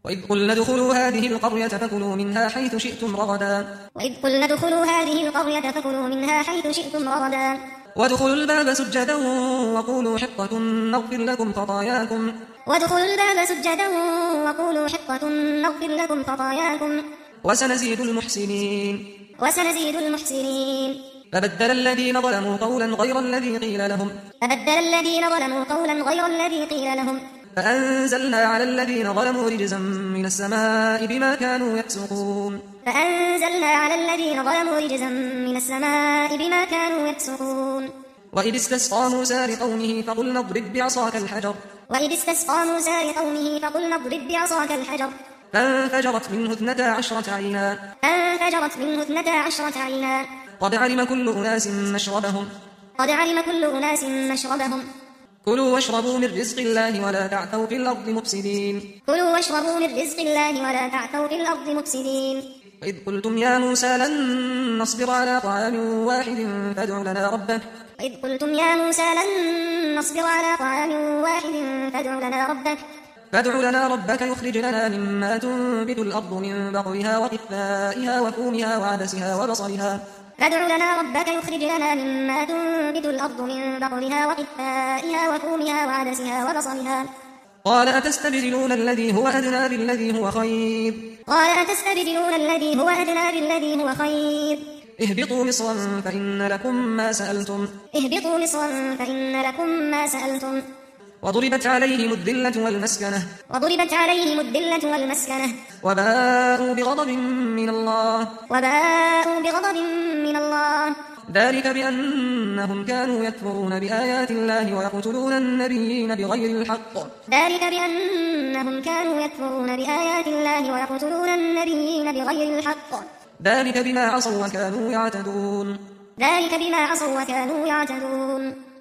وإذ قلنا ادخلوا هذه القرية فكلوا منها حيث شئتم رغدا وإذ قلنا ادخلوا هذه القرية فكلوا منها حيث شئتم رغدا وادخلوا الباب سجدا وقولوا حطة نغفر لكم خطاياكم وادخلوا الباب سجدا وقولوا حطة نغفر لكم خطاياكم وسنزيد المحسنين فبدل الذين ظلموا قولا غير الذي قيل لهم فأنزلنا على الذين ظلموا رجزا من السماء بما كانوا يفسقون وإذ استسقى موسى لقومه فقلنا اضرب بعصاك الحجر فانفجرت منه 12 عينا قد علم كل أناس مشربهم كلوا واشربوا من رزق الله ولا تعثوا في الأرض مفسدين وإذ قلتم يا موسى لن نصبر على طعام واحد فادع لنا ربك يخرج لنا مما تنبت الأرض من بقلها وقثائها وفومها وعدسها وبصلها قال أتستبدلون الذي هو أدنى بالذي هو خير اهبطوا مصرا فإن لكم ما سألتم وضربت عليهم الذلة والمسكنة وباءوا بغضب من الله ذلك بأنهم كانوا يكفرون بآيات الله ويقتلون النبيين بغير الحق ذلك بما عصوا وكانوا يعتدون